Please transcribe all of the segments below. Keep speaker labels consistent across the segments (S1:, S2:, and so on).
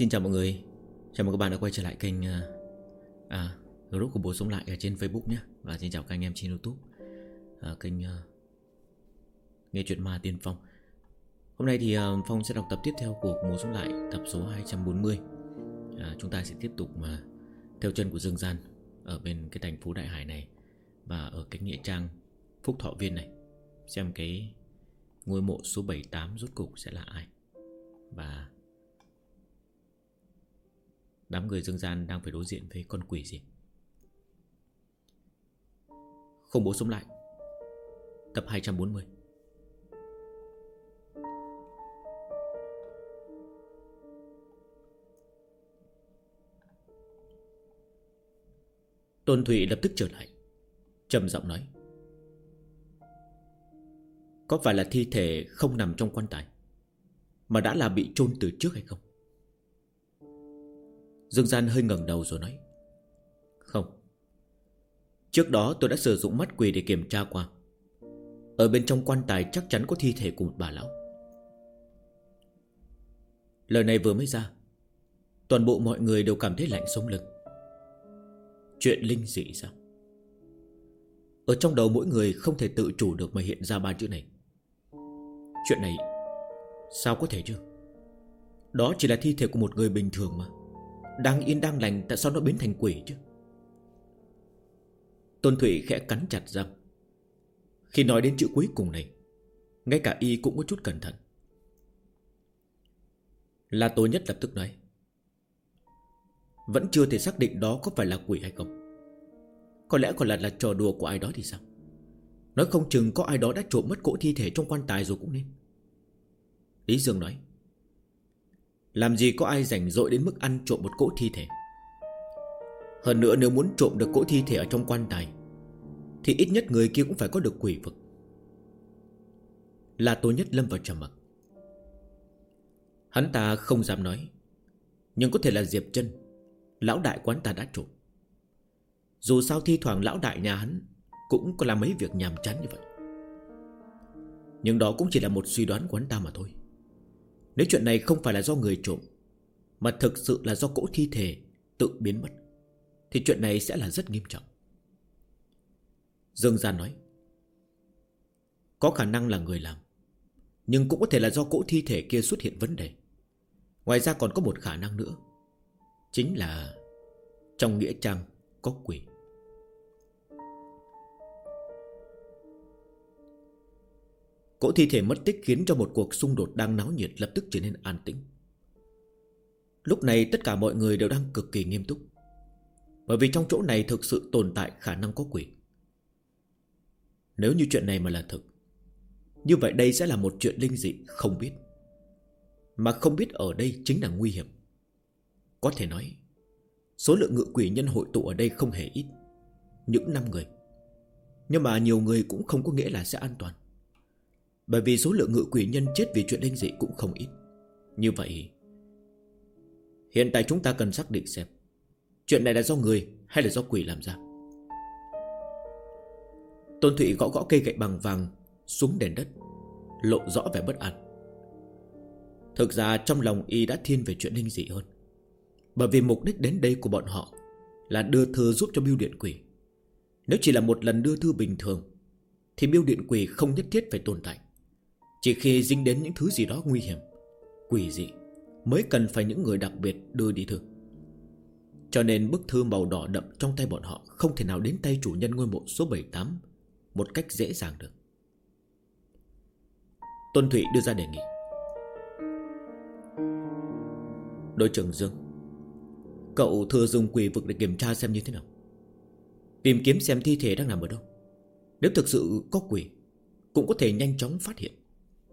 S1: Xin chào mọi người. Chào mừng các bạn đã quay trở lại kênh group của Bố Sống Lại ở trên Facebook nhé. Và xin chào các anh em trên YouTube, kênh Nghe Chuyện Ma Tiên Phong. Hôm nay thì Phong sẽ đọc tập tiếp theo của Bố Sống Lại, tập số 240. Chúng ta sẽ tiếp tục theo chân của Dương Gian ở bên cái thành phố Đại Hải này, và ở cái nghĩa trang Phúc Thọ Viên này, xem cái ngôi mộ số 78 rốt cục sẽ là ai, và đám người Dương Gian đang phải đối diện với con quỷ gì. Không Bố Sống Lại, tập 240. Tôn Thụy lập tức trở lại, trầm giọng nói: có phải là thi thể không nằm trong quan tài, mà đã là bị chôn từ trước hay không? Dương Gian hơi ngẩng đầu rồi nói: không. Trước đó tôi đã sử dụng mắt quỷ để kiểm tra qua. Ở bên trong quan tài chắc chắn có thi thể của một bà lão. Lời này vừa mới ra, toàn bộ mọi người đều cảm thấy lạnh sống lưng. Chuyện linh dị sao? Ở trong đầu mỗi người không thể tự chủ được mà hiện ra ba chữ này. Chuyện này sao có thể chứ? Đó chỉ là thi thể của một người bình thường mà. Đang yên đang lành, tại sao nó biến thành quỷ chứ? Tôn Thụy khẽ cắn chặt răng. Khi nói đến chữ cuối cùng này, ngay cả y cũng có chút cẩn thận. La Tô Nhất lập tức nói: vẫn chưa thể xác định đó có phải là quỷ hay không. Có lẽ còn là trò đùa của ai đó thì sao? Nói không chừng có ai đó đã trộm mất cỗ thi thể trong quan tài rồi cũng nên. Lý Dương nói: làm gì có ai rảnh rỗi đến mức ăn trộm một cỗ thi thể. Hơn nữa, nếu muốn trộm được cỗ thi thể ở trong quan tài thì ít nhất người kia cũng phải có được quỷ vực. La Tô Nhất lâm vào trầm mặc. Hắn ta không dám nói, nhưng có thể là Diệp Chân, lão đại quán ta đã trộm. Dù sao thi thoảng lão đại nhà hắn cũng có làm mấy việc nhàm chán như vậy. Nhưng đó cũng chỉ là một suy đoán của hắn ta mà thôi. Nếu chuyện này không phải là do người trộm, mà thực sự là do cỗ thi thể tự biến mất, thì chuyện này sẽ là rất nghiêm trọng. Dương Gian nói: có khả năng là người làm, nhưng cũng có thể là do cỗ thi thể kia xuất hiện vấn đề. Ngoài ra còn có một khả năng nữa, chính là trong nghĩa trang có quỷ. Cỗ thi thể mất tích khiến cho một cuộc xung đột đang náo nhiệt lập tức trở nên an tĩnh. Lúc này tất cả mọi người đều đang cực kỳ nghiêm túc, bởi vì trong chỗ này thực sự tồn tại khả năng có quỷ. Nếu như chuyện này mà là thực, như vậy đây sẽ là một chuyện linh dị không biết. Mà không biết ở đây chính là nguy hiểm. Có thể nói số lượng ngự quỷ nhân hội tụ ở đây không hề ít, những 5 người. Nhưng mà nhiều người cũng không có nghĩa là sẽ an toàn, bởi vì số lượng ngự quỷ nhân chết vì chuyện linh dị cũng không ít. Như vậy hiện tại chúng ta cần xác định xem chuyện này là do người hay là do quỷ làm ra. Tôn Thụy gõ gõ cây gậy bằng vàng xuống nền đất, lộ rõ vẻ bất an. Thực ra trong lòng y đã thiên về chuyện linh dị hơn, bởi vì mục đích đến đây của bọn họ là đưa thư giúp cho bưu điện quỷ. Nếu chỉ là một lần đưa thư bình thường thì bưu điện quỷ không nhất thiết phải tồn tại. Chỉ khi dính đến những thứ gì đó nguy hiểm, quỷ dị, mới cần phải những người đặc biệt đưa đi thư. Cho nên bức thư màu đỏ đậm trong tay bọn họ không thể nào đến tay chủ nhân ngôi mộ số 78 một cách dễ dàng được. Tôn Thụy đưa ra đề nghị: đội trưởng Dương, cậu thừa dùng quỷ vực để kiểm tra xem như thế nào, tìm kiếm xem thi thể đang nằm ở đâu. Nếu thực sự có quỷ, cũng có thể nhanh chóng phát hiện.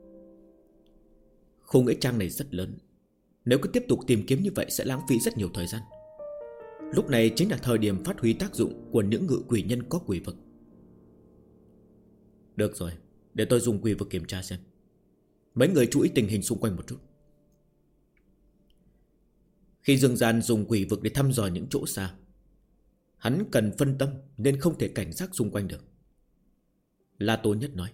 S1: Khu nghĩa trang này rất lớn, nếu cứ tiếp tục tìm kiếm như vậy sẽ lãng phí rất nhiều thời gian. Lúc này chính là thời điểm phát huy tác dụng của những ngự quỷ nhân có quỷ vực. Được rồi, để tôi dùng quỷ vực kiểm tra xem. Mấy người chú ý tình hình xung quanh một chút. Khi Dương Gian dùng quỷ vực để thăm dò những chỗ xa, hắn cần phân tâm nên không thể cảnh giác xung quanh được. La Tô Nhất nói: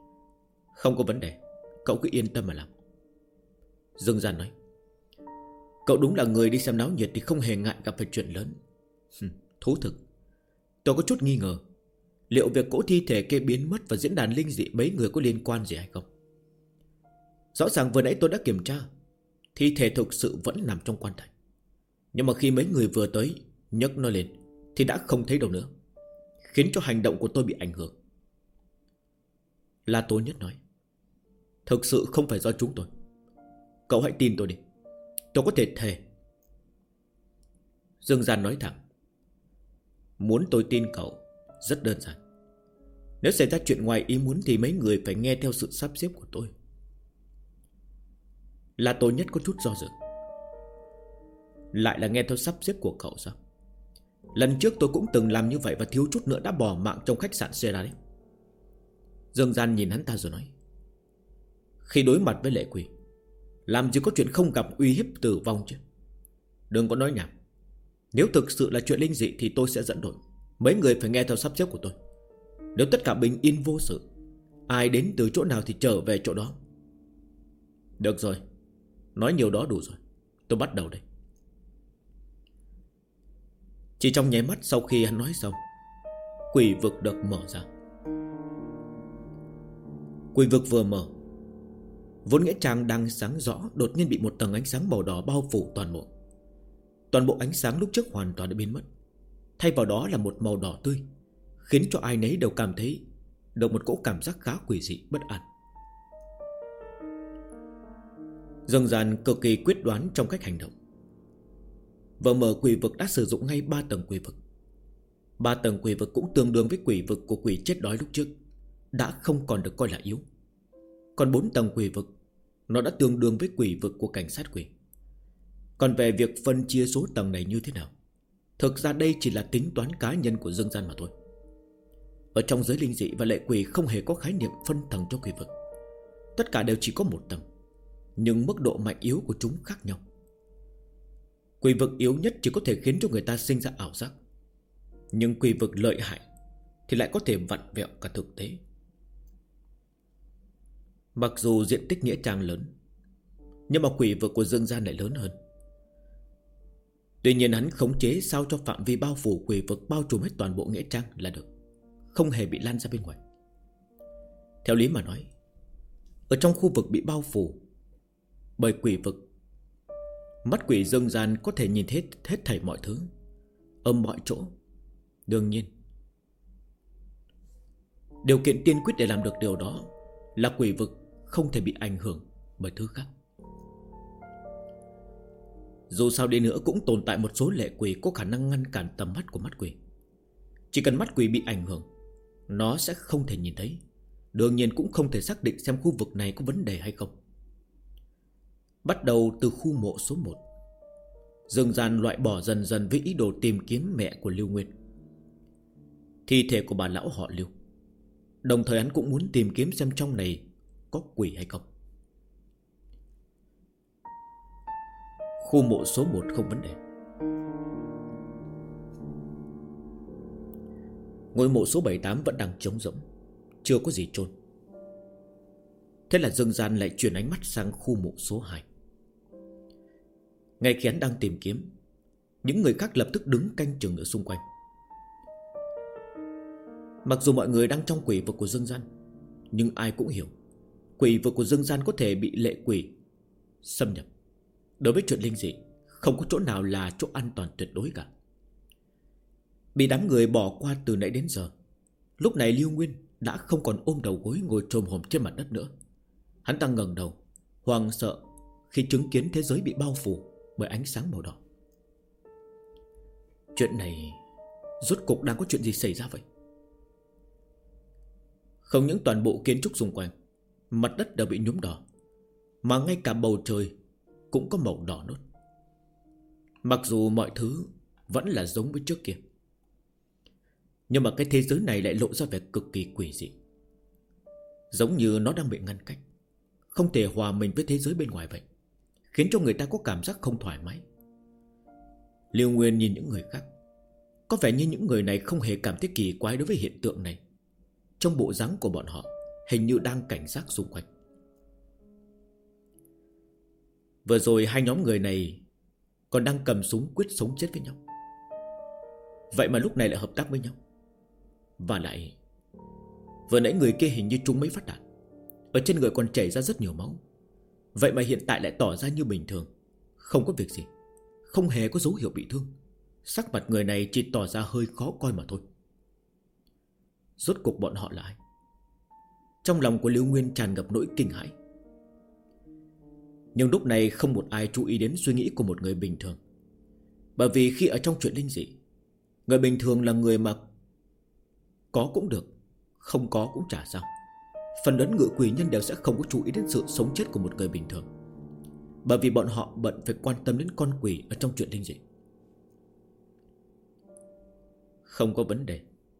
S1: không có vấn đề, cậu cứ yên tâm mà làm. Dương Gian nói: Cậu đúng là người đi xem náo nhiệt thì không hề ngại gặp phải chuyện lớn. Thú thực. Tôi có chút nghi ngờ liệu việc cỗ thi thể kia biến mất và diễn đàn linh dị mấy người có liên quan gì hay không. Rõ ràng vừa nãy tôi đã kiểm tra, thi thể thực sự vẫn nằm trong quan tài. Nhưng mà khi mấy người vừa tới nhấc nó lên thì đã không thấy đâu nữa, khiến cho hành động của tôi bị ảnh hưởng. La Tố Nhất nói: thực sự không phải do chúng tôi. Cậu hãy tin tôi đi, tôi có thể thề. Dương Gian nói thẳng: muốn tôi tin cậu rất đơn giản. Nếu xảy ra chuyện ngoài ý muốn thì mấy người phải nghe theo sự sắp xếp của tôi. La Tố Nhất có chút do dự: lại là nghe theo sắp xếp của cậu sao? Lần trước tôi cũng từng làm như vậy và thiếu chút nữa đã bỏ mạng trong khách sạn Sera đấy. Dương Gian nhìn hắn ta rồi nói: khi đối mặt với lệ quỷ, làm gì có chuyện không gặp uy hiếp tử vong chứ. Đừng có nói nhảm. Nếu thực sự là chuyện linh dị thì tôi sẽ dẫn đội. Mấy người phải nghe theo sắp xếp của tôi. Nếu tất cả bình yên vô sự, ai đến từ chỗ nào thì trở về chỗ đó. Được rồi, nói nhiều đó đủ rồi. Tôi bắt đầu đây. Chỉ trong nháy mắt sau khi hắn nói xong, quỷ vực được mở ra. Quỷ vực vừa mở, vốn nghĩa trang đang sáng rõ đột nhiên bị một tầng ánh sáng màu đỏ bao phủ toàn bộ. Toàn bộ ánh sáng lúc trước hoàn toàn đã biến mất, thay vào đó là một màu đỏ tươi, khiến cho ai nấy đều cảm thấy được một cỗ cảm giác khá quỷ dị, bất an. Dương Gian cực kỳ quyết đoán trong cách hành động. Vừa mở quỷ vực đã sử dụng ngay 3 tầng quỷ vực. 3 tầng quỷ vực cũng tương đương với quỷ vực của quỷ chết đói lúc trước, đã không còn được coi là yếu. Còn 4 tầng quỷ vực, nó đã tương đương với quỷ vực của cảnh sát quỷ. Còn về việc phân chia số tầng này như thế nào, thực ra đây chỉ là tính toán cá nhân của Dương Gian mà thôi. Ở trong giới linh dị và lệ quỷ không hề có khái niệm phân tầng cho quỷ vực. Tất cả đều chỉ có một tầng, nhưng mức độ mạnh yếu của chúng khác nhau. Quỷ vực yếu nhất chỉ có thể khiến cho người ta sinh ra ảo giác, nhưng quỷ vực lợi hại thì lại có thể vặn vẹo cả thực tế. Mặc dù diện tích nghĩa trang lớn, nhưng mà quỷ vực của Dương Gian lại lớn hơn. Tuy nhiên hắn khống chế sao cho phạm vi bao phủ quỷ vực bao trùm hết toàn bộ nghĩa trang là được, không hề bị lan ra bên ngoài. Theo lý mà nói, ở trong khu vực bị bao phủ bởi quỷ vực, mắt quỷ Dương Gian có thể nhìn hết thảy mọi thứ, ở mọi chỗ. Đương nhiên, điều kiện tiên quyết để làm được điều đó là quỷ vực không thể bị ảnh hưởng bởi thứ khác. Dù sao đi nữa cũng tồn tại một số lệ quỷ có khả năng ngăn cản tầm mắt của mắt quỷ. Chỉ cần mắt quỷ bị ảnh hưởng, nó sẽ không thể nhìn thấy, đương nhiên cũng không thể xác định xem khu vực này có vấn đề hay không. Bắt đầu từ khu mộ số 1, Dương Gian loại bỏ dần dần với ý đồ tìm kiếm mẹ của Lưu Nguyên, thi thể của bà lão họ Lưu. Đồng thời hắn cũng muốn tìm kiếm xem trong này có quỷ hay không. Khu mộ số 1 không vấn đề. Ngôi mộ số 78 vẫn đang trống rỗng, chưa có gì chôn. Thế là Dương Gian lại chuyển ánh mắt sang khu mộ số 2. Ngay khi hắn đang tìm kiếm, những người khác lập tức đứng canh chừng ở xung quanh. Mặc dù mọi người đang trong quỷ vực của Dương Gian, nhưng ai cũng hiểu quỷ vực của Dương Gian có thể bị lệ quỷ xâm nhập. Đối với chuyện linh dị, không có chỗ nào là chỗ an toàn tuyệt đối cả. Bị đám người bỏ qua từ nãy đến giờ, lúc này Lưu Nguyên đã không còn ôm đầu gối ngồi chồm hổm trên mặt đất nữa. Hắn đang ngẩng đầu, hoảng sợ khi chứng kiến thế giới bị bao phủ bởi ánh sáng màu đỏ. Chuyện này rốt cục đang có chuyện gì xảy ra vậy? Không những toàn bộ kiến trúc xung quanh, mặt đất đều bị nhuốm đỏ, mà ngay cả bầu trời cũng có màu đỏ nốt. Mặc dù mọi thứ vẫn là giống với trước kia, nhưng mà cái thế giới này lại lộ ra vẻ cực kỳ quỷ dị, giống như nó đang bị ngăn cách, không thể hòa mình với thế giới bên ngoài vậy, khiến cho người ta có cảm giác không thoải mái. Liêu Nguyên nhìn những người khác, có vẻ như những người này không hề cảm thấy kỳ quái đối với hiện tượng này. Trong bộ dáng của bọn họ hình như đang cảnh giác xung quanh. Vừa rồi hai nhóm người này còn đang cầm súng quyết sống chết với nhau. Vậy mà lúc này lại hợp tác với nhau. Và lại vừa nãy người kia hình như trúng mấy phát đạn, ở trên người còn chảy ra rất nhiều máu. Vậy mà hiện tại lại tỏ ra như bình thường, không có việc gì, không hề có dấu hiệu bị thương. Sắc mặt người này chỉ tỏ ra hơi khó coi mà thôi. Rốt cuộc bọn họ là ai? Trong lòng của Lưu Nguyên tràn ngập nỗi kinh hãi. Nhưng lúc này không một ai chú ý đến suy nghĩ của một người bình thường. Bởi vì khi ở trong chuyện linh dị, người bình thường là người mà có cũng được, không có cũng chả sao. Phần lớn ngự quỷ nhân đều sẽ không có chú ý đến sự sống chết của một người bình thường, bởi vì bọn họ bận phải quan tâm đến con quỷ ở trong chuyện linh dị. Không có vấn đề.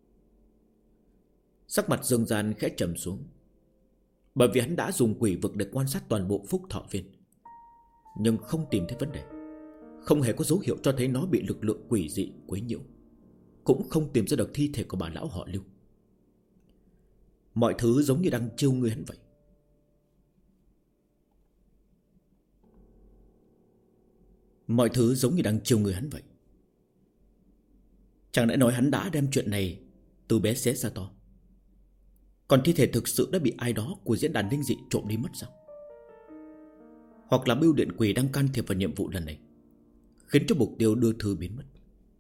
S1: Sắc mặt Dương Gian khẽ trầm xuống, bởi vì hắn đã dùng quỷ vực để quan sát toàn bộ Phúc Thọ Viên, nhưng không tìm thấy vấn đề. Không hề có dấu hiệu cho thấy nó bị lực lượng quỷ dị quấy nhiễu, cũng không tìm ra được thi thể của bà lão họ Lưu. Mọi thứ giống như đang trêu người hắn vậy. Mọi thứ giống như đang trêu người hắn vậy. Chẳng lẽ nói hắn đã đem chuyện này từ bé xé ra to, còn thi thể thực sự đã bị ai đó của diễn đàn linh dị trộm đi mất sao? Hoặc là bưu điện quỷ đang can thiệp vào nhiệm vụ lần này, khiến cho mục tiêu đưa thư biến mất.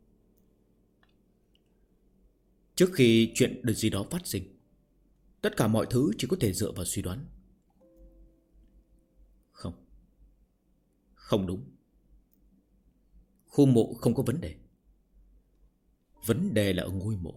S1: Trước khi chuyện được gì đó phát sinh, tất cả mọi thứ chỉ có thể dựa vào suy đoán. Không, không đúng. Khu mộ không có vấn đề. Vấn đề là ở ngôi mộ.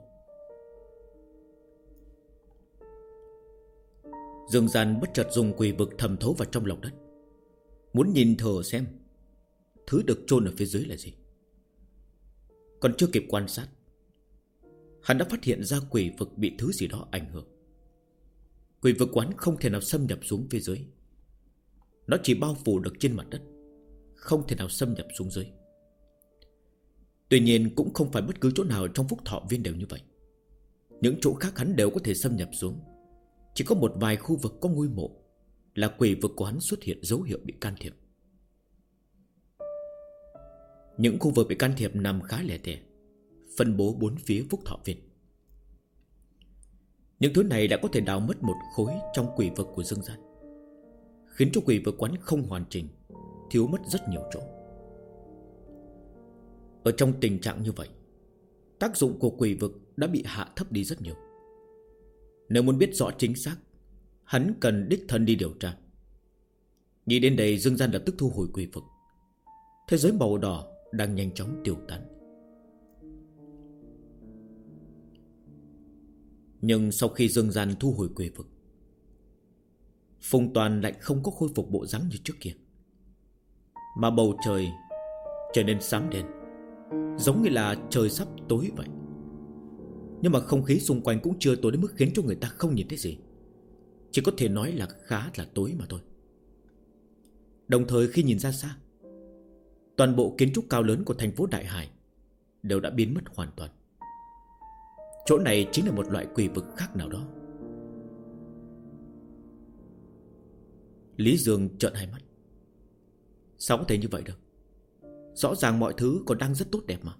S1: Dương Gian bất chợt dùng quỷ vực thẩm thấu vào trong lòng đất, muốn nhìn thử xem thứ được chôn ở phía dưới là gì. Còn chưa kịp quan sát, hắn đã phát hiện ra quỷ vực bị thứ gì đó ảnh hưởng. Quỷ vực quán không thể nào xâm nhập xuống phía dưới, nó chỉ bao phủ được trên mặt đất, không thể nào xâm nhập xuống dưới. Tuy nhiên cũng không phải bất cứ chỗ nào trong Phúc Thọ Viên đều như vậy. Những chỗ khác hắn đều có thể xâm nhập xuống. Chỉ có một vài khu vực có ngôi mộ là quỷ vực của hắn xuất hiện dấu hiệu bị can thiệp. Những khu vực bị can thiệp nằm khá lẻ tẻ, phân bố bốn phía Phúc Thọ Viên. Những thứ này đã có thể đào mất một khối trong quỷ vực của Dương Gian, khiến cho quỷ vực quán không hoàn chỉnh, thiếu mất rất nhiều chỗ. Ở trong tình trạng như vậy, tác dụng của quỷ vực đã bị hạ thấp đi rất nhiều. Nếu muốn biết rõ chính xác, hắn cần đích thân đi điều tra. Nghĩ đến đây, Dương Gian lập tức thu hồi quỷ vực. Thế giới màu đỏ đang nhanh chóng tiêu tán. Nhưng sau khi Dương Gian thu hồi quỷ vực, Phùng Toàn lại không có khôi phục bộ dáng như trước kia, mà bầu trời trở nên xám đen, giống như là trời sắp tối vậy. Nhưng mà không khí xung quanh cũng chưa tối đến mức khiến cho người ta không nhìn thấy gì, chỉ có thể nói là khá là tối mà thôi. Đồng thời khi nhìn ra xa, toàn bộ kiến trúc cao lớn của thành phố Đại Hải đều đã biến mất hoàn toàn. Chỗ này chính là một loại quỷ vực khác nào đó. Lý Dương trợn hai mắt. Sao có thể như vậy được? Rõ ràng mọi thứ còn đang rất tốt đẹp mà.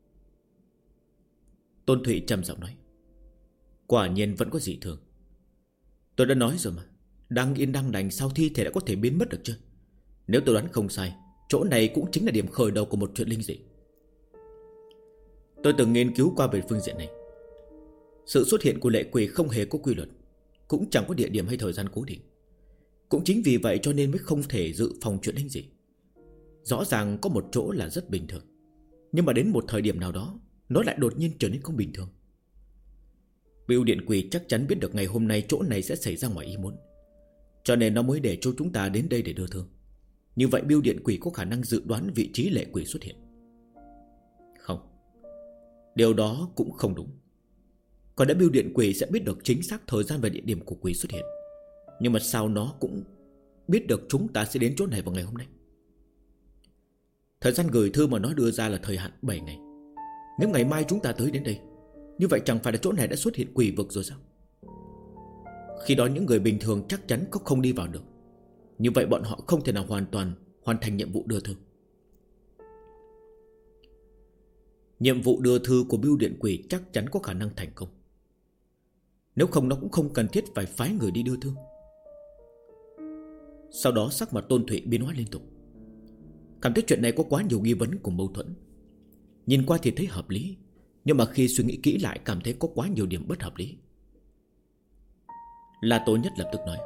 S1: Tôn Thụy trầm giọng nói, quả nhiên vẫn có dị thường. Tôi đã nói rồi mà, đang yên đang lành sao thi thể đã có thể biến mất được chứ? Nếu tôi đoán không sai, chỗ này cũng chính là điểm khởi đầu của một chuyện linh dị. Tôi từng nghiên cứu qua về phương diện này. Sự xuất hiện của lệ quỷ không hề có quy luật, cũng chẳng có địa điểm hay thời gian cố định. Cũng chính vì vậy cho nên mới không thể dự phòng chuyện linh dị. Rõ ràng có một chỗ là rất bình thường, nhưng mà đến một thời điểm nào đó nó lại đột nhiên trở nên không bình thường. Bưu điện quỷ chắc chắn biết được ngày hôm nay chỗ này sẽ xảy ra ngoài ý muốn, cho nên nó mới để cho chúng ta đến đây để đưa thương. Như vậy bưu điện quỷ có khả năng dự đoán vị trí lệ quỷ xuất hiện. Không, điều đó cũng không đúng. Còn đã bưu điện quỷ sẽ biết được chính xác thời gian và địa điểm của quỷ xuất hiện, nhưng mà sao nó cũng biết được chúng ta sẽ đến chỗ này vào ngày hôm nay? Thời gian gửi thư mà nó đưa ra là thời hạn 7 ngày. Nếu ngày mai chúng ta tới đến đây, như vậy chẳng phải là chỗ này đã xuất hiện quỷ vực rồi sao? Khi đó những người bình thường chắc chắn có không đi vào được. Như vậy bọn họ không thể nào hoàn thành nhiệm vụ đưa thư. Nhiệm vụ đưa thư của bưu điện quỷ chắc chắn có khả năng thành công. Nếu không nó cũng không cần thiết phải phái người đi đưa thư. Sau đó sắc mặt Tôn Thụy biến hóa liên tục, cảm thấy chuyện này có quá nhiều nghi vấn cùng mâu thuẫn. Nhìn qua thì thấy hợp lý, nhưng mà khi suy nghĩ kỹ lại cảm thấy có quá nhiều điểm bất hợp lý. La Tố Nhất lập tức nói: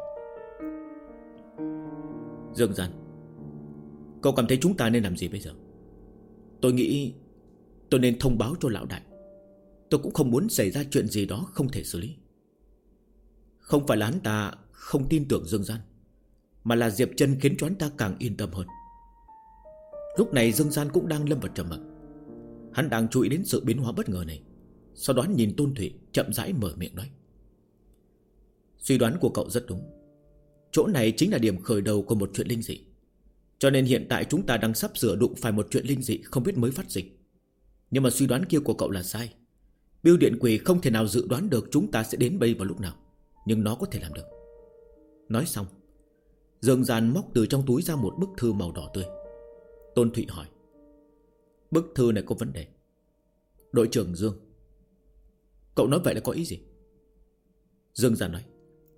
S1: Dương Gian, cậu cảm thấy chúng ta nên làm gì bây giờ? Tôi nghĩ tôi nên thông báo cho lão đại. Tôi cũng không muốn xảy ra chuyện gì đó không thể xử lý. Không phải là hắn ta không tin tưởng Dương Gian, mà là Diệp Chân khiến cho hắn ta càng yên tâm hơn. Lúc này Dương Gian cũng đang lâm vào trầm mặc. Hắn đang chú ý đến sự biến hóa bất ngờ này. Sau đó nhìn Tôn Thụy chậm rãi mở miệng nói: Suy đoán của cậu rất đúng. Chỗ này chính là điểm khởi đầu của một chuyện linh dị. Cho nên hiện tại chúng ta đang sắp sửa đụng phải một chuyện linh dị không biết mới phát sinh. Nhưng mà suy đoán kia của cậu là sai. Bưu điện quỷ không thể nào dự đoán được chúng ta sẽ đến đây vào lúc nào, nhưng nó có thể làm được. Nói xong, Dương Gian móc từ trong túi ra một bức thư màu đỏ tươi. Tôn Thụy hỏi: Bức thư này có vấn đề. Đội trưởng Dương, cậu nói vậy là có ý gì? Dương Gian nói: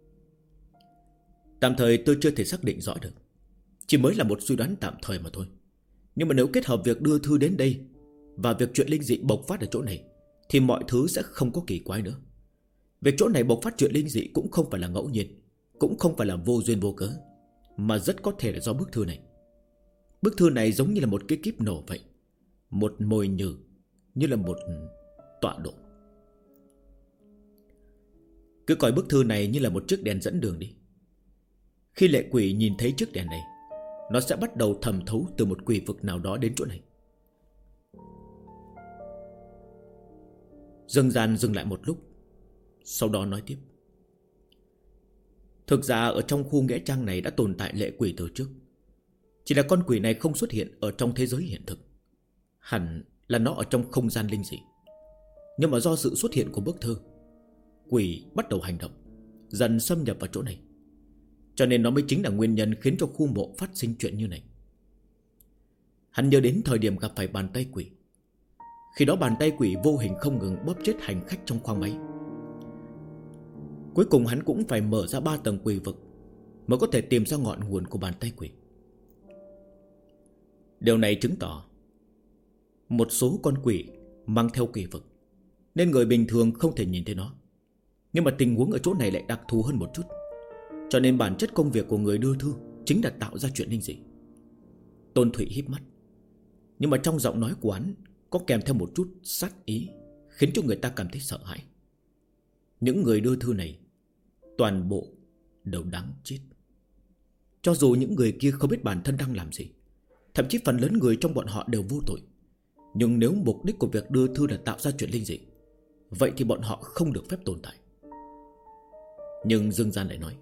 S1: Tạm thời tôi chưa thể xác định rõ được, chỉ mới là một suy đoán tạm thời mà thôi. Nhưng mà nếu kết hợp việc đưa thư đến đây và việc chuyện linh dị bộc phát ở chỗ này, thì mọi thứ sẽ không có kỳ quái nữa. Việc chỗ này bộc phát chuyện linh dị cũng không phải là ngẫu nhiên, cũng không phải là vô duyên vô cớ, mà rất có thể là do bức thư này. Bức thư này giống như là một cái kíp nổ vậy, một mồi nhử, như là một tọa độ. Cứ coi bức thư này như là một chiếc đèn dẫn đường đi. Khi lệ quỷ nhìn thấy chiếc đèn này, nó sẽ bắt đầu thẩm thấu từ một quỷ vực nào đó đến chỗ này. Dương Gian dừng lại một lúc, sau đó nói tiếp: Thực ra ở trong khu nghĩa trang này đã tồn tại lệ quỷ từ trước. Chỉ là con quỷ này không xuất hiện ở trong thế giới hiện thực, hẳn là nó ở trong không gian linh dị. Nhưng mà do sự xuất hiện của bức thư, quỷ bắt đầu hành động, dần xâm nhập vào chỗ này. Cho nên nó mới chính là nguyên nhân khiến cho khu mộ phát sinh chuyện như này. Hắn nhớ đến thời điểm gặp phải bàn tay quỷ. Khi đó bàn tay quỷ vô hình không ngừng bóp chết hành khách trong khoang máy. Cuối cùng hắn cũng phải mở ra 3 tầng quỷ vực mới có thể tìm ra ngọn nguồn của bàn tay quỷ. Điều này chứng tỏ một số con quỷ mang theo quỷ vực, nên người bình thường không thể nhìn thấy nó. Nhưng mà tình huống ở chỗ này lại đặc thù hơn một chút. Cho nên bản chất công việc của người đưa thư chính là tạo ra chuyện linh dị. Tôn Thụy híp mắt, nhưng mà trong giọng nói của hắn có kèm theo một chút sát ý, khiến cho người ta cảm thấy sợ hãi. Những người đưa thư này toàn bộ đều đáng chết. Cho dù những người kia không biết bản thân đang làm gì, thậm chí phần lớn người trong bọn họ đều vô tội, nhưng nếu mục đích của việc đưa thư là tạo ra chuyện linh dị, vậy thì bọn họ không được phép tồn tại. Nhưng Dương Gian lại nói: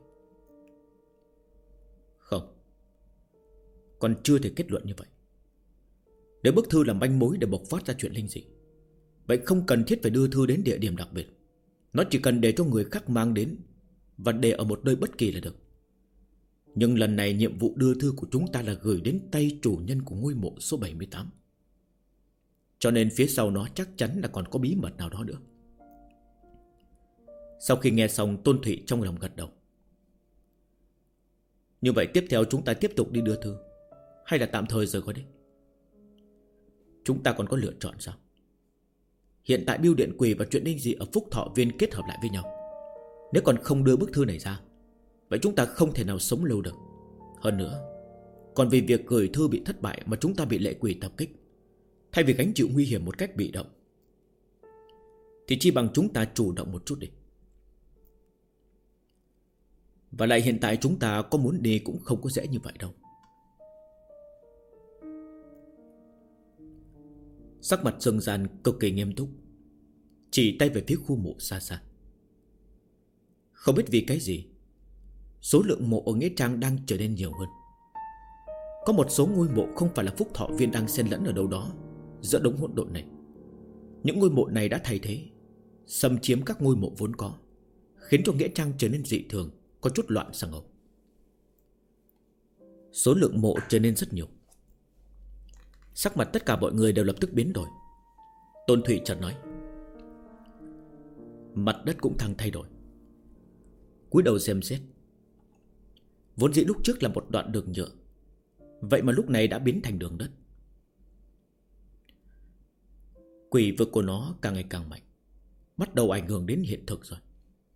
S1: Không, còn chưa thể kết luận như vậy. Nếu bức thư là manh mối để bộc phát ra chuyện linh dị, vậy không cần thiết phải đưa thư đến địa điểm đặc biệt. Nó chỉ cần để cho người khác mang đến, và để ở một nơi bất kỳ là được. Nhưng lần này nhiệm vụ đưa thư của chúng ta là gửi đến tay chủ nhân của ngôi mộ số 78. Cho nên phía sau nó chắc chắn là còn có bí mật nào đó nữa. Sau khi nghe xong, Tôn Thụy trong lòng gật đầu. Như vậy tiếp theo chúng ta tiếp tục đi đưa thư, hay là tạm thời rời khỏi đây? Chúng ta còn có lựa chọn sao? Hiện tại bưu điện quỷ và chuyện linh dị ở Phúc Thọ Viên kết hợp lại với nhau. Nếu còn không đưa bức thư này ra, vậy chúng ta không thể nào sống lâu được. Hơn nữa, còn vì việc gửi thư bị thất bại mà chúng ta bị lệ quỷ tập kích. Thay vì gánh chịu nguy hiểm một cách bị động, thì chi bằng chúng ta chủ động một chút đi. Và lại hiện tại chúng ta có muốn đi cũng không có dễ như vậy đâu. Sắc mặt Dương Gian cực kỳ nghiêm túc, chỉ tay về phía khu mộ xa xa. Không biết vì cái gì, số lượng mộ ở nghĩa trang đang trở nên nhiều hơn. Có một số ngôi mộ không phải là Phúc Thọ Viên đang xen lẫn ở đâu đó giữa đống hỗn độn này. Những ngôi mộ này đã thay thế, xâm chiếm các ngôi mộ vốn có, khiến cho nghĩa trang trở nên dị thường, có chút loạn sang ngầu. Số lượng mộ trở nên rất nhiều. Sắc mặt tất cả mọi người đều lập tức biến đổi. Tôn Thụy chợt nói. Mặt đất cũng thăng thay đổi. Cúi đầu xem xét. Vốn dĩ lúc trước là một đoạn đường nhựa, vậy mà lúc này đã biến thành đường đất. Quỷ vực của nó càng ngày càng mạnh, bắt đầu ảnh hưởng đến hiện thực rồi.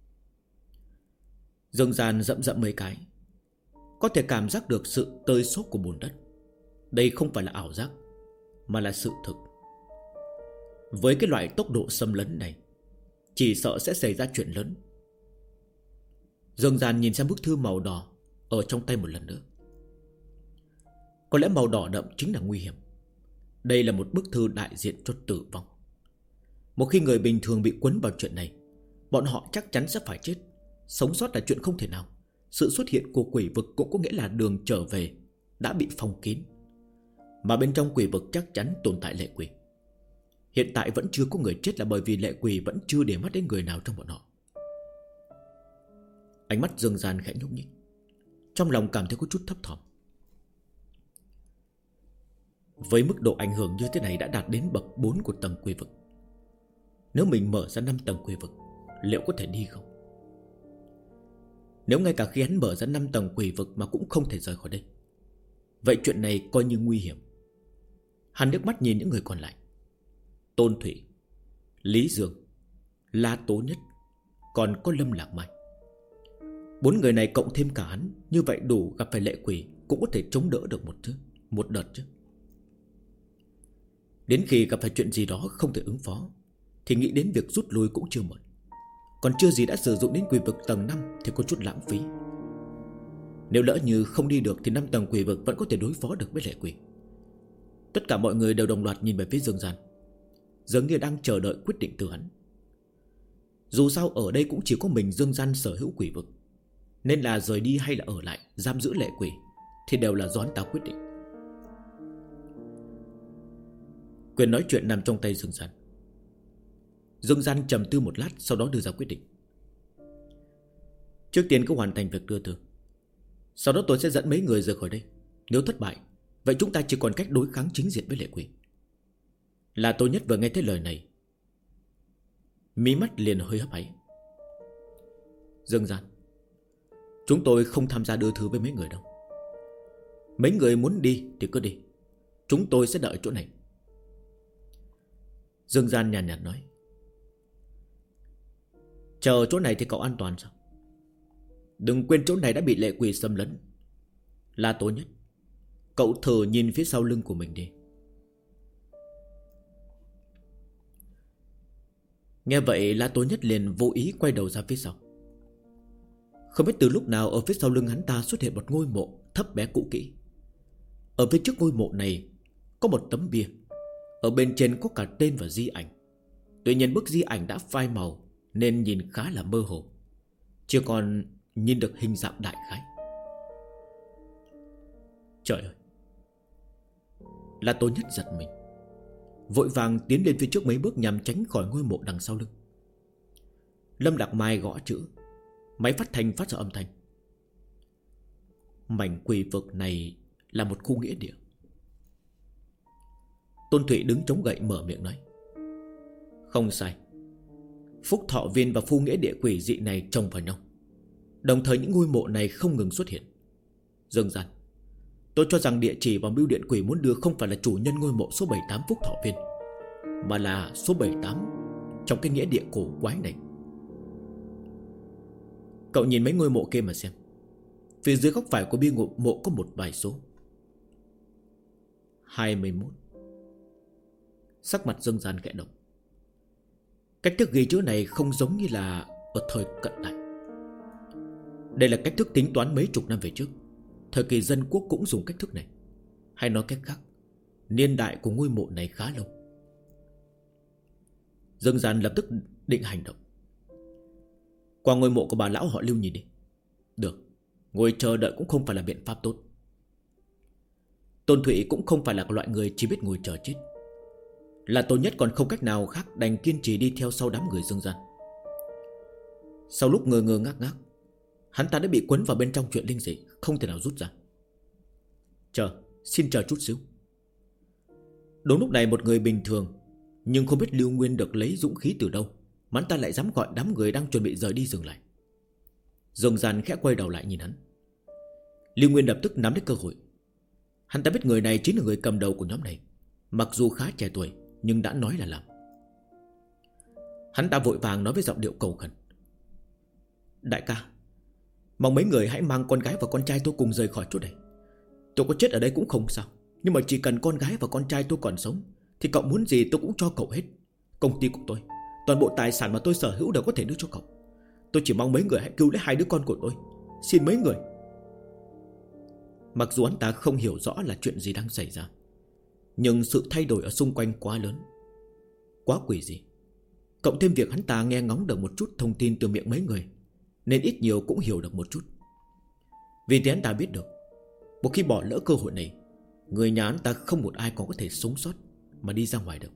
S1: Dương gian rậm rậm mấy cái, có thể cảm giác được sự tơi xốp của bùn đất. Đây không phải là ảo giác, mà là sự thực. Với cái loại tốc độ xâm lấn này, chỉ sợ sẽ xảy ra chuyện lớn. Dương gian nhìn xem bức thư màu đỏ ở trong tay một lần nữa. Có lẽ màu đỏ đậm chính là nguy hiểm. Đây là một bức thư đại diện cho tử vong. Một khi người bình thường bị quấn vào chuyện này, bọn họ chắc chắn sẽ phải chết. Sống sót là chuyện không thể nào. Sự xuất hiện của quỷ vực cũng có nghĩa là đường trở về đã bị phong kín. Mà bên trong quỷ vực chắc chắn tồn tại lệ quỷ. Hiện tại vẫn chưa có người chết là bởi vì lệ quỷ vẫn chưa để mắt đến người nào trong bọn họ. Ánh mắt Dương Gian khẽ nhúc nhích, trong lòng cảm thấy có chút thấp thỏm. Với mức độ ảnh hưởng như thế này đã đạt đến bậc 4 của tầng quỷ vực. Nếu mình mở ra 5 tầng quỷ vực, liệu có thể đi không? Nếu ngay cả khi hắn mở ra 5 tầng quỷ vực mà cũng không thể rời khỏi đây, vậy chuyện này coi như nguy hiểm. Hắn nước mắt nhìn những người còn lại. Tôn Thụy, Lý Dương, La Tố Nhất, còn có Lâm Lạc Mai. 4 người này cộng thêm cả hắn, như vậy đủ gặp phải lệ quỷ cũng có thể chống đỡ được một đợt chứ. Đến khi gặp phải chuyện gì đó không thể ứng phó, thì nghĩ đến việc rút lui cũng chưa muộn. Còn chưa gì đã sử dụng đến quỷ vực tầng 5 thì có chút lãng phí. Nếu lỡ như không đi được thì 5 tầng quỷ vực vẫn có thể đối phó được với lệ quỷ. Tất cả mọi người đều đồng loạt nhìn về phía Dương Gian, dường như đang chờ đợi quyết định từ hắn. Dù sao ở đây cũng chỉ có mình Dương Gian sở hữu quỷ vực, nên là rời đi hay là ở lại giam giữ lệ quỷ thì đều là do hắn ta quyết định. Quyền nói chuyện nằm trong tay Dương Gian. Dương Gian trầm tư một lát, sau đó đưa ra quyết định. Trước tiên cứ hoàn thành việc đưa thư, sau đó tôi sẽ dẫn mấy người rời khỏi đây. Nếu thất bại, vậy chúng ta chỉ còn cách đối kháng chính diện với lệ quỷ. Là Tô Nhất vừa nghe thấy lời này, mí mắt liền hơi hấp háy. Dương Gian, chúng tôi không tham gia đưa thư với mấy người đâu. Mấy người muốn đi thì cứ đi, chúng tôi sẽ đợi chỗ này. Dương Gian nhàn nhạt nói. Chờ chỗ này thì cậu an toàn sao? Đừng quên chỗ này đã bị lệ quỷ xâm lấn. Là Tố Nhất, cậu thử nhìn phía sau lưng của mình đi. Nghe vậy La Tố Nhất liền vô ý quay đầu ra phía sau. Không biết từ lúc nào ở phía sau lưng hắn ta xuất hiện một ngôi mộ thấp bé cũ kỹ. Ở phía trước ngôi mộ này có một tấm bia, ở bên trên có cả tên và di ảnh. Tuy nhiên bức di ảnh đã phai màu nên nhìn khá là mơ hồ, chưa còn nhìn được hình dạng đại khái. Trời ơi! La Tố Nhất giật mình, vội vàng tiến lên phía trước mấy bước nhằm tránh khỏi ngôi mộ đằng sau lưng. Lâm Lạc Mai gõ chữ, máy phát thanh phát ra âm thanh. Mảnh quỷ vực này là một khu nghĩa địa. Tôn Thụy đứng chống gậy mở miệng nói. Không sai, phúc thọ viên và khu nghĩa địa quỷ dị này chồng vào nhau, đồng thời những ngôi mộ này không ngừng xuất hiện. Dương Gian, tôi cho rằng địa chỉ và bưu điện quỷ muốn đưa không phải là chủ nhân ngôi mộ số 78 phúc thọ viên, mà là số 78 trong cái nghĩa địa cổ quái này. Cậu nhìn mấy ngôi mộ kia mà xem, phía dưới góc phải của bia mộ có một vài số. 21. Sắc mặt Dương Gian khẽ động. Cách thức ghi chữ này không giống như là ở thời cận đại. Đây là cách thức tính toán mấy chục năm về trước. Thời kỳ dân quốc cũng dùng cách thức này. Hay nói cách khác, niên đại của ngôi mộ này khá lâu. Dương Gian lập tức định hành động. Qua ngôi mộ của bà lão họ Lưu nhìn đi. Được, ngồi chờ đợi cũng không phải là biện pháp tốt. Tôn Thụy cũng không phải là loại người chỉ biết ngồi chờ chết. Là Tô Nhất còn không cách nào khác, đành kiên trì đi theo sau đám người Dương Gian. Sau lúc ngơ ngơ ngác ngác, hắn ta đã bị quấn vào bên trong chuyện linh dị, không thể nào rút ra. Xin chờ chút xíu. Đúng lúc này một người bình thường Nhưng không biết Lưu Nguyên được lấy dũng khí từ đâu mà hắn ta lại dám gọi đám người đang chuẩn bị rời đi dừng lại. Dương Gian khẽ quay đầu lại nhìn hắn. Lưu Nguyên lập tức nắm lấy cơ hội. Hắn ta biết người này chính là người cầm đầu của nhóm này. Mặc dù khá trẻ tuổi nhưng đã nói là làm. Hắn ta vội vàng nói với giọng điệu cầu khẩn: đại ca, mong mấy người hãy mang con gái và con trai tôi cùng rời khỏi chỗ này. Tôi có chết ở đây cũng không sao, nhưng mà chỉ cần con gái và con trai tôi còn sống thì cậu muốn gì tôi cũng cho cậu hết. Công ty của tôi, toàn bộ tài sản mà tôi sở hữu đều có thể đưa cho cậu. Tôi chỉ mong mấy người hãy cứu lấy hai đứa con của tôi. Xin mấy người. Mặc dù hắn ta không hiểu rõ là chuyện gì đang xảy ra, nhưng sự thay đổi ở xung quanh quá lớn, quá quỷ dị. Cộng thêm việc hắn ta nghe ngóng được một chút thông tin từ miệng mấy người, nên ít nhiều cũng hiểu được một chút. Vì thế hắn ta biết được, một khi bỏ lỡ cơ hội này, người nhà hắn ta không một ai còn có thể sống sót mà đi ra ngoài được.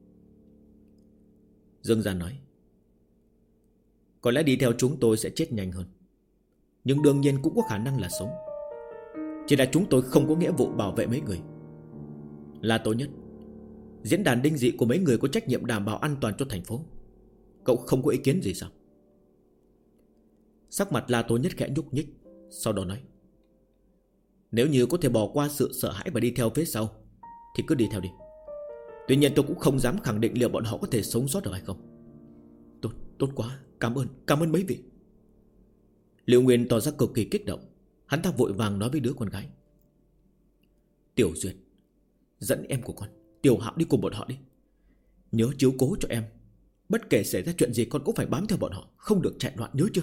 S1: Dương Gian nói: có lẽ đi theo chúng tôi sẽ chết nhanh hơn, nhưng đương nhiên cũng có khả năng là sống. Chỉ là chúng tôi không có nghĩa vụ bảo vệ mấy người. Là Tố Nhất, diễn đàn đinh dị của mấy người có trách nhiệm đảm bảo an toàn cho thành phố. Cậu không có ý kiến gì sao? Sắc mặt La Tố Nhất khẽ nhúc nhích, sau đó nói: nếu như có thể bỏ qua sự sợ hãi và đi theo phía sau thì cứ đi theo đi. Tuy nhiên tôi cũng không dám khẳng định liệu bọn họ có thể sống sót được hay không. Tốt quá, cảm ơn mấy vị. Liệu Nguyên tỏ ra cực kỳ kích động. Hắn ta vội vàng nói với đứa con gái: Tiểu Duyệt, dẫn em của con Tiểu Hạo đi cùng bọn họ đi. Nhớ chiếu cố cho em. Bất kể xảy ra chuyện gì con cũng phải bám theo bọn họ, không được chạy loạn, nhớ chưa?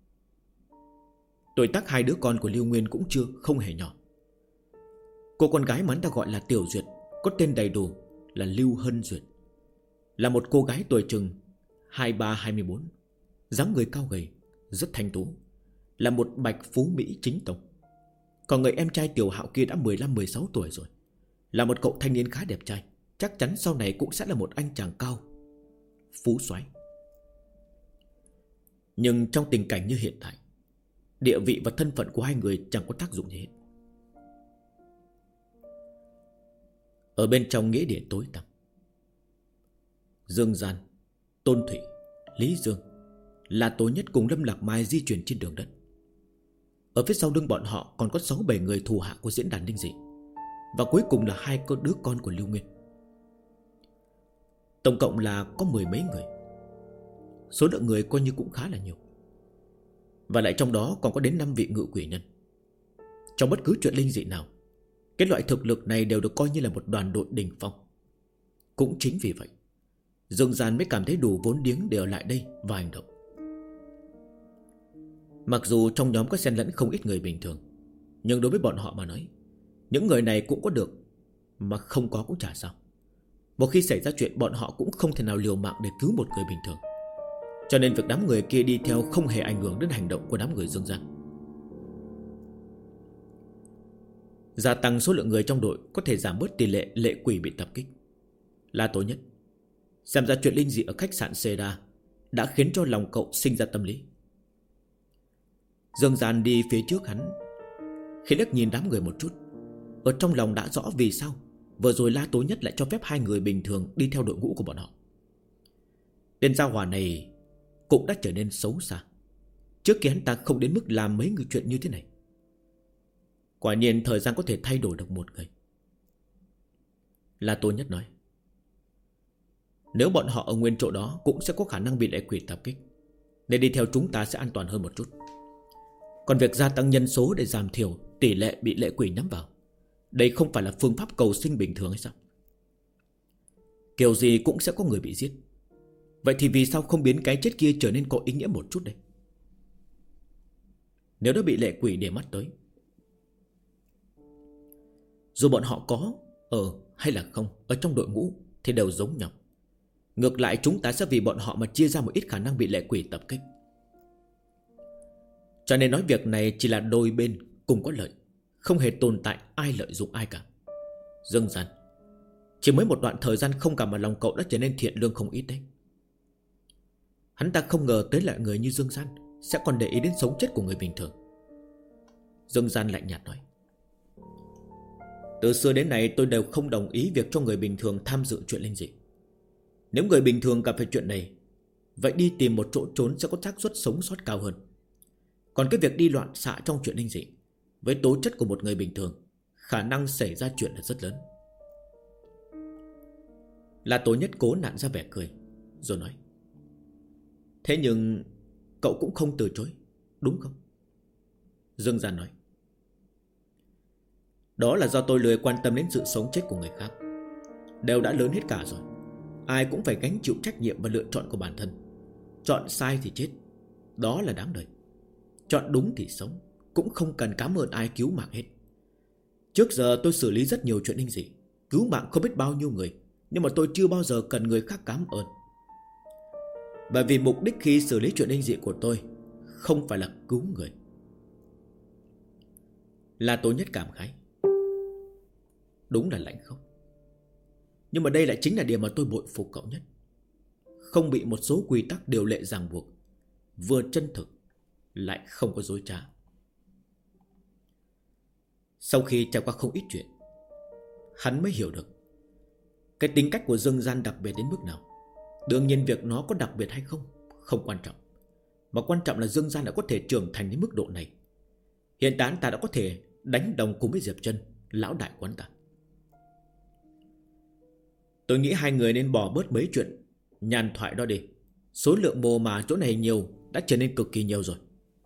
S1: Tuổi tác hai đứa con của Lưu Nguyên cũng không hề nhỏ. Cô con gái mà hắn ta gọi là Tiểu Duyệt có tên đầy đủ là Lưu Hân Duyệt, là một cô gái tuổi chừng 23-24, dáng người cao gầy, rất thanh tú, là một bạch phú Mỹ chính tông. Còn người em trai Tiểu Hạo kia đã 15-16 tuổi rồi, là một cậu thanh niên khá đẹp trai, chắc chắn sau này cũng sẽ là một anh chàng cao phú soái. Nhưng trong tình cảnh như hiện tại, địa vị và thân phận của hai người chẳng có tác dụng gì hết. Ở bên trong nghĩa địa tối tăm, Dương Gian, Tôn Thủy, Lý Dương, La Tố Nhất cùng Lâm Lạc Mai di chuyển trên đường đất. Ở phía sau lưng bọn họ còn có 6-7 người thù hạ của diễn đàn đinh dị, và cuối cùng là 2 đứa con của Lưu Nguyên. Tổng cộng là có 10 mấy người. Số lượng người coi như cũng khá là nhiều. Và lại trong đó còn có đến 5 vị ngự quỷ nhân. Trong bất cứ chuyện linh dị nào, cái loại thực lực này đều được coi như là một đoàn đội đỉnh phong. Cũng chính vì vậy, Dương Gian mới cảm thấy đủ vốn liếng để ở lại đây và hành động. Mặc dù trong nhóm có xen lẫn không ít người bình thường, nhưng đối với bọn họ mà nói, những người này cũng có được, mà không có cũng chả sao. Một khi xảy ra chuyện, bọn họ cũng không thể nào liều mạng để cứu một người bình thường. Cho nên việc đám người kia đi theo không hề ảnh hưởng đến hành động của đám người Dương Gian. Gia tăng số lượng người trong đội có thể giảm bớt tỷ lệ lệ quỷ bị tập kích. La Tố Nhất, xem ra chuyện linh dị ở khách sạn Seda đã khiến cho lòng cậu sinh ra tâm lý. Dương Gian đi phía trước hắn, khi liếc nhìn đám người một chút, ở trong lòng đã rõ vì sao vừa rồi La Tố Nhất lại cho phép 2 người bình thường đi theo đội ngũ của bọn họ. Tên gia hỏa này cũng đã trở nên xấu xa. Trước kia hắn ta không đến mức làm mấy người chuyện như thế này. Quả nhiên thời gian có thể thay đổi được một người. La Tố Nhất nói: nếu bọn họ ở nguyên chỗ đó cũng sẽ có khả năng bị lệ quỷ tập kích, nên đi theo chúng ta sẽ an toàn hơn một chút. Còn việc gia tăng nhân số để giảm thiểu tỷ lệ bị lệ quỷ nhắm vào, đây không phải là phương pháp cầu sinh bình thường hay sao? Kiểu gì cũng sẽ có người bị giết. Vậy thì vì sao không biến cái chết kia trở nên có ý nghĩa một chút đây? Nếu đã bị lệ quỷ để mắt tới, dù bọn họ có hay là không ở trong đội ngũ thì đều giống nhau. Ngược lại chúng ta sẽ vì bọn họ mà chia ra một ít khả năng bị lệ quỷ tập kích. Cho nên nói việc này chỉ là đôi bên cùng có lợi, không hề tồn tại ai lợi dụng ai cả. Dương Gian, chỉ mới một đoạn thời gian không cả mà lòng cậu đã trở nên thiện lương không ít đấy. Hắn ta không ngờ tới lại người như Dương Gian sẽ còn để ý đến sống chết của người bình thường. Dương Gian lạnh nhạt nói: từ xưa đến nay tôi đều không đồng ý việc cho người bình thường tham dự chuyện linh dị. Nếu người bình thường gặp phải chuyện này, vậy đi tìm một chỗ trốn sẽ có xác suất sống sót cao hơn. Còn cái việc đi loạn xạ trong chuyện linh dị, với tố chất của một người bình thường, khả năng xảy ra chuyện là rất lớn. La Tố Nhất cố nặn ra vẻ cười, rồi nói: thế nhưng cậu cũng không từ chối, đúng không? Dương Gian nói: đó là do tôi lười quan tâm đến sự sống chết của người khác. Đều đã lớn hết cả rồi, ai cũng phải gánh chịu trách nhiệm và lựa chọn của bản thân. Chọn sai thì chết, đó là đáng đời. Chọn đúng thì sống, cũng không cần cảm ơn ai cứu mạng hết. Trước giờ tôi xử lý rất nhiều chuyện linh dị, cứu mạng không biết bao nhiêu người, nhưng mà tôi chưa bao giờ cần người khác cảm ơn. Bởi vì mục đích khi xử lý chuyện linh dị của tôi không phải là cứu người. La Tố Nhất cảm khái: đúng là lạnh không? Nhưng mà đây lại chính là điều mà tôi bội phục cậu nhất. Không bị một số quy tắc điều lệ ràng buộc, vừa chân thực lại không có dối trá. Sau khi trải qua không ít chuyện, hắn mới hiểu được cái tính cách của Dương Gian đặc biệt đến mức nào. Đương nhiên việc nó có đặc biệt hay không không quan trọng, mà quan trọng là Dương Gian đã có thể trưởng thành đến mức độ này. Hiện tại ta đã có thể đánh đồng cùng với Diệp Trân, lão đại quán ta. Tôi nghĩ hai người nên bỏ bớt mấy chuyện nhàn thoại đó đi. Số lượng mồ mà chỗ này nhiều, đã trở nên cực kỳ nhiều rồi.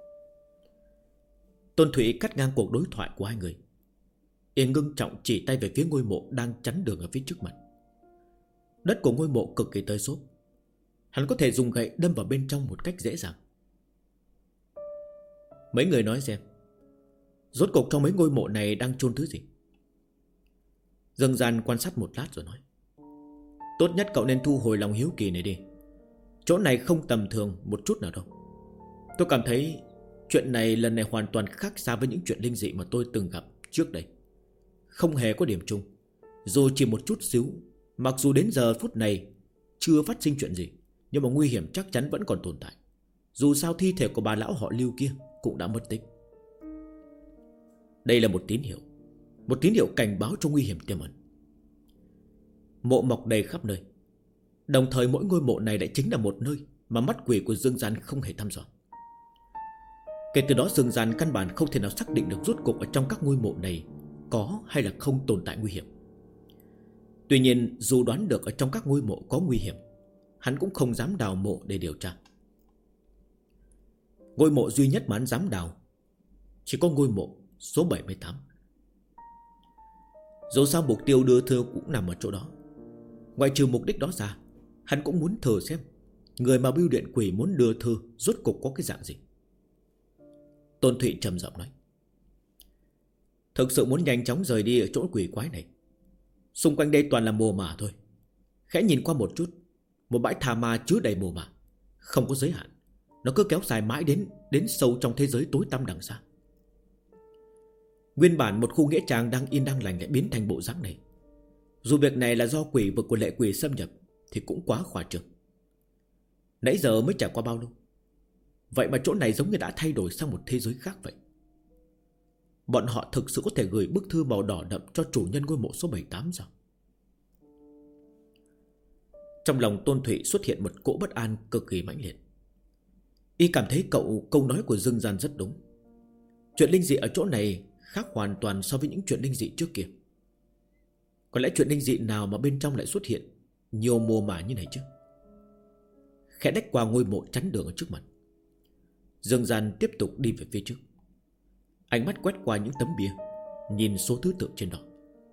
S1: Tôn Thụy cắt ngang cuộc đối thoại của hai người. Yên ngưng trọng chỉ tay về phía ngôi mộ đang chắn đường ở phía trước mặt. Đất của ngôi mộ cực kỳ tơi xốp, hắn có thể dùng gậy đâm vào bên trong một cách dễ dàng. Mấy người nói xem, rốt cuộc trong mấy ngôi mộ này đang chôn thứ gì? Dương Gian quan sát một lát rồi nói: tốt nhất cậu nên thu hồi lòng hiếu kỳ này đi. Chỗ này không tầm thường một chút nào đâu. Tôi cảm thấy chuyện này lần này hoàn toàn khác xa với những chuyện linh dị mà tôi từng gặp trước đây. Không hề có điểm chung, dù chỉ một chút xíu. Mặc dù đến giờ phút này chưa phát sinh chuyện gì, nhưng mà nguy hiểm chắc chắn vẫn còn tồn tại. Dù sao thi thể của bà lão họ Lưu kia cũng đã mất tích. Đây là một tín hiệu, một tín hiệu cảnh báo cho nguy hiểm tiềm ẩn. Mộ mọc đầy khắp nơi, đồng thời mỗi ngôi mộ này lại chính là một nơi mà mắt quỷ của Dương Gian không hề thăm dò. Kể từ đó Dương Gian căn bản không thể nào xác định được rốt cuộc ở trong các ngôi mộ này có hay là không tồn tại nguy hiểm. Tuy nhiên dù đoán được ở trong các ngôi mộ có nguy hiểm, hắn cũng không dám đào mộ để điều tra. Ngôi mộ duy nhất mà hắn dám đào chỉ có ngôi mộ số 78. Dù sao mục tiêu đưa thư cũng nằm ở chỗ đó. Ngoại trừ mục đích đó ra, hắn cũng muốn thử xem người mà bưu điện quỷ muốn đưa thư rốt cuộc có cái dạng gì. Tôn Thụy trầm giọng nói: thực sự muốn nhanh chóng rời đi ở chỗ quỷ quái này. Xung quanh đây toàn là mồ mả thôi. Khẽ nhìn qua một chút, một bãi tha ma chứa đầy mồ mả, không có giới hạn. Nó cứ kéo dài mãi đến sâu trong thế giới tối tăm đằng xa. Nguyên bản một khu nghĩa trang đang yên đang lành lại biến thành bộ dáng này. Dù việc này là do quỷ vực của lệ quỷ xâm nhập thì cũng quá khoa trương. Nãy giờ mới trải qua bao lâu, vậy mà chỗ này giống như đã thay đổi sang một thế giới khác vậy. Bọn họ thực sự có thể gửi bức thư màu đỏ đậm cho chủ nhân ngôi mộ số 78 sao? Trong lòng Tôn Thụy xuất hiện một cỗ bất an cực kỳ mãnh liệt. Y cảm thấy câu nói của Dương Gian rất đúng. Chuyện linh dị ở chỗ này khác hoàn toàn so với những chuyện linh dị trước kia. Có lẽ chuyện linh dị nào mà bên trong lại xuất hiện nhiều mồ mả như này chứ? Khẽ đách qua ngôi mộ chắn đường ở trước mặt, Dương Gian tiếp tục đi về phía trước. Ánh mắt quét qua những tấm bia, nhìn số thứ tự trên đó.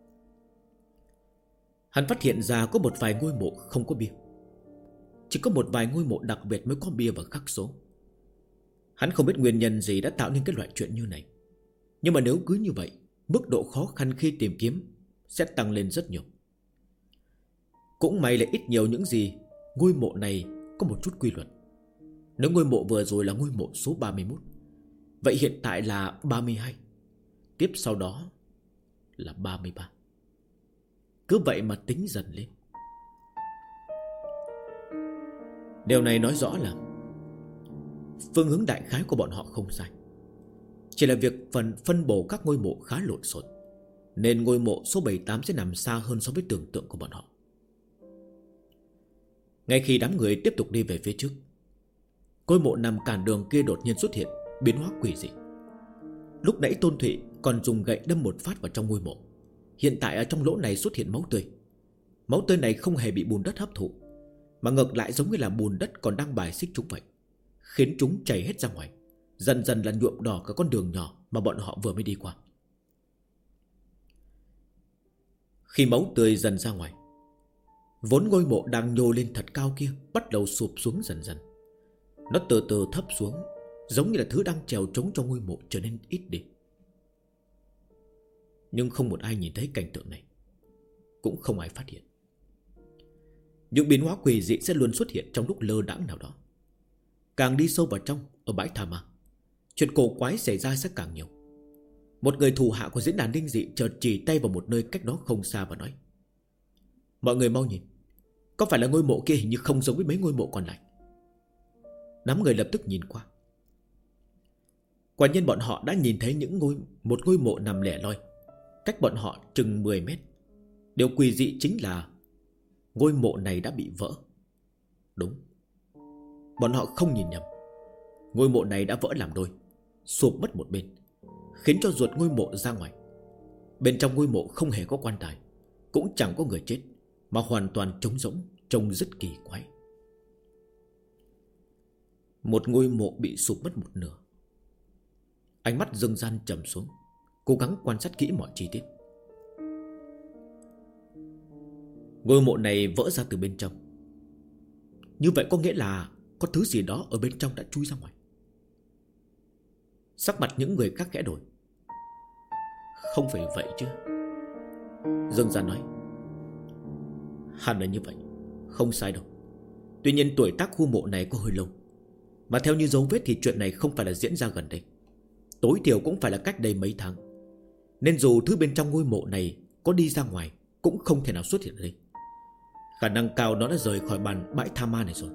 S1: Hắn phát hiện ra có một vài ngôi mộ không có bia. Chỉ có một vài ngôi mộ đặc biệt mới có bia và khắc số. Hắn không biết nguyên nhân gì đã tạo nên cái loại chuyện như này, nhưng mà nếu cứ như vậy, mức độ khó khăn khi tìm kiếm sẽ tăng lên rất nhiều. Cũng may là ít nhiều những gì ngôi mộ này có một chút quy luật. Nếu ngôi mộ vừa rồi là ngôi mộ số 31, vậy hiện tại là 32, tiếp sau đó là 33. Cứ vậy mà tính dần lên. Điều này nói rõ là phương hướng đại khái của bọn họ không sai. Chỉ là việc phân bổ các ngôi mộ khá lộn xộn, nên ngôi mộ số 78 sẽ nằm xa hơn so với tưởng tượng của bọn họ. Ngay khi đám người tiếp tục đi về phía trước, ngôi mộ nằm cản đường kia đột nhiên xuất hiện, biến hóa quỷ dị. Lúc nãy Tôn Thụy còn dùng gậy đâm một phát vào trong ngôi mộ, hiện tại ở trong lỗ này xuất hiện máu tươi. Máu tươi này không hề bị bùn đất hấp thụ, mà ngược lại giống như là bùn đất còn đang bài xích chúng vậy, khiến chúng chảy hết ra ngoài, dần dần là nhuộm đỏ cả con đường nhỏ mà bọn họ vừa mới đi qua. Khi máu tươi dần ra ngoài, vốn ngôi mộ đang nhô lên thật cao kia bắt đầu sụp xuống dần dần. Nó từ từ thấp xuống, giống như là thứ đang trèo trống trong ngôi mộ trở nên ít đi. Nhưng không một ai nhìn thấy cảnh tượng này, cũng không ai phát hiện. Những biến hóa quỷ dị sẽ luôn xuất hiện trong lúc lơ đãng nào đó. Càng đi sâu vào trong, ở bãi Tha Ma, chuyện cổ quái xảy ra sẽ càng nhiều. Một người thủ hạ của diễn đàn linh dị chợt chỉ tay vào một nơi cách đó không xa và nói: mọi người mau nhìn, có phải là ngôi mộ kia hình như không giống với mấy ngôi mộ còn lại. Đám người lập tức nhìn qua. Quả nhiên bọn họ đã nhìn thấy một ngôi mộ nằm lẻ loi, cách bọn họ chừng 10 mét. Điều quỷ dị chính là ngôi mộ này đã bị vỡ. Đúng, bọn họ không nhìn nhầm. Ngôi mộ này đã vỡ làm đôi, sụp mất một bên, khiến cho ruột ngôi mộ ra ngoài. Bên trong ngôi mộ không hề có quan tài, cũng chẳng có người chết, mà hoàn toàn trống rỗng, trông rất kỳ quái. Một ngôi mộ bị sụp mất một nửa. Ánh mắt Dương Gian trầm xuống, cố gắng quan sát kỹ mọi chi tiết. Ngôi mộ này vỡ ra từ bên trong. Như vậy có nghĩa là có thứ gì đó ở bên trong đã chui ra ngoài. Sắc mặt những người khác khẽ đổi. Không phải vậy chứ, Dương Gian nói. Hẳn là như vậy, không sai đâu. Tuy nhiên tuổi tác khu mộ này có hơi lâu, mà theo như dấu vết thì chuyện này không phải là diễn ra gần đây, tối thiểu cũng phải là cách đây mấy tháng. Nên dù thứ bên trong ngôi mộ này có đi ra ngoài, cũng không thể nào xuất hiện ở đây. Khả năng cao nó đã rời khỏi bãi Tha Ma này rồi.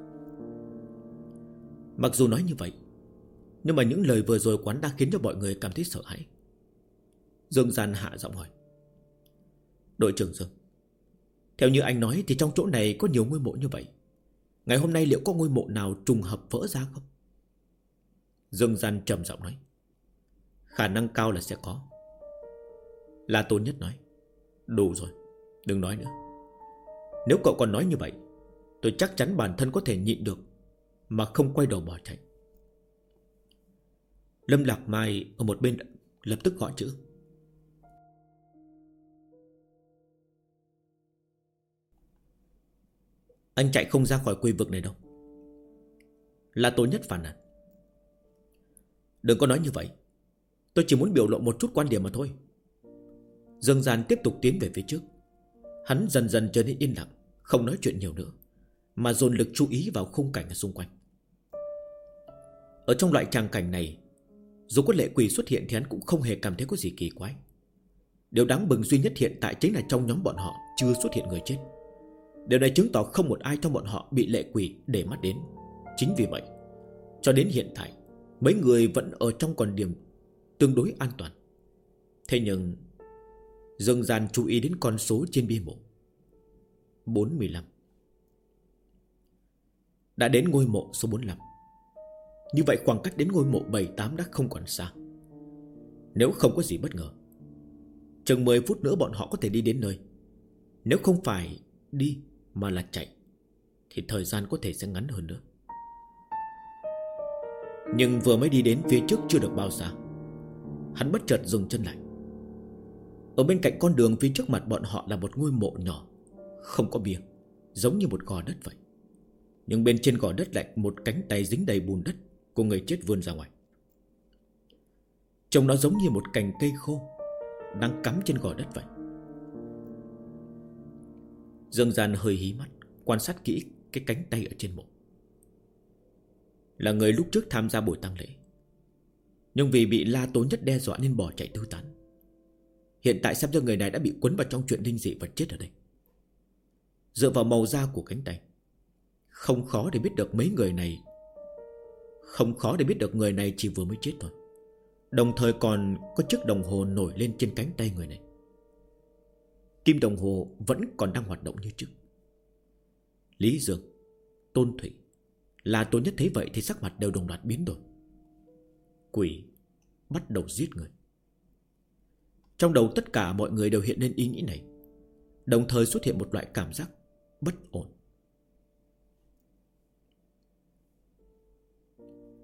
S1: Mặc dù nói như vậy, nhưng mà những lời vừa rồi quán đã khiến cho mọi người cảm thấy sợ hãi. Dương Gian hạ giọng hỏi: đội trưởng Dương, theo như anh nói thì trong chỗ này có nhiều ngôi mộ như vậy, ngày hôm nay liệu có ngôi mộ nào trùng hợp vỡ ra không? Dương Gian trầm giọng nói: khả năng cao là sẽ có. La Tôn Nhất nói: đủ rồi, đừng nói nữa. Nếu cậu còn nói như vậy, tôi chắc chắn bản thân có thể nhịn được mà không quay đầu bỏ chạy. Lâm Lạc Mai ở một bên lập tức gõ chữ: anh chạy không ra khỏi quy vực này đâu. La Tôn Nhất phản nàn: đừng có nói như vậy, tôi chỉ muốn biểu lộ một chút quan điểm mà thôi. Dương Gian tiếp tục tiến về phía trước. Hắn dần dần trở nên yên lặng, không nói chuyện nhiều nữa, mà dồn lực chú ý vào khung cảnh ở xung quanh. Ở trong loại tràng cảnh này, dù có lệ quỷ xuất hiện thì hắn cũng không hề cảm thấy có gì kỳ quái. Điều đáng mừng duy nhất hiện tại chính là trong nhóm bọn họ chưa xuất hiện người chết. Điều này chứng tỏ không một ai trong bọn họ bị lệ quỷ để mắt đến. Chính vì vậy, cho đến hiện tại, mấy người vẫn ở trong con điểm tương đối an toàn. Thế nhưng Dương Gian chú ý đến con số trên bia mộ: 45. Đã đến ngôi mộ số 45. Như vậy khoảng cách đến ngôi mộ 78 đã không còn xa. Nếu không có gì bất ngờ, chừng 10 phút nữa bọn họ có thể đi đến nơi. Nếu không phải đi mà là chạy thì thời gian có thể sẽ ngắn hơn nữa. Nhưng vừa mới đi đến phía trước chưa được bao xa, hắn bất chợt dừng chân lại. Ở bên cạnh con đường phía trước mặt bọn họ là một ngôi mộ nhỏ, không có bia, giống như một gò đất vậy. Nhưng bên trên gò đất lại một cánh tay dính đầy bùn đất của người chết vươn ra ngoài. Trông nó giống như một cành cây khô đang cắm trên gò đất vậy. Dương Gian hơi hí mắt, quan sát kỹ cái cánh tay ở trên mộ. Là người lúc trước tham gia buổi tang lễ, nhưng vì bị La Tố Nhất đe dọa nên bỏ chạy tứ tán. Hiện tại xem ra người này đã bị cuốn vào trong chuyện linh dị và chết ở đây. Dựa vào màu da của cánh tay, không khó để biết được người này chỉ vừa mới chết thôi. Đồng thời còn có chiếc đồng hồ nổi lên trên cánh tay người này. Kim đồng hồ vẫn còn đang hoạt động như trước. Lý Dương, Tôn Thủy, La Tôn Nhất thấy vậy thì sắc mặt đều đồng loạt biến đổi. Quỷ bắt đầu giết người. Trong đầu tất cả mọi người đều hiện lên ý nghĩ này, đồng thời xuất hiện một loại cảm giác bất ổn.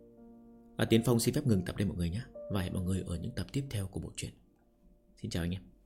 S1: Tiến Phong xin phép ngừng tập đây mọi người nhé, và hẹn mọi người ở những tập tiếp theo của bộ truyện. Xin chào anh em.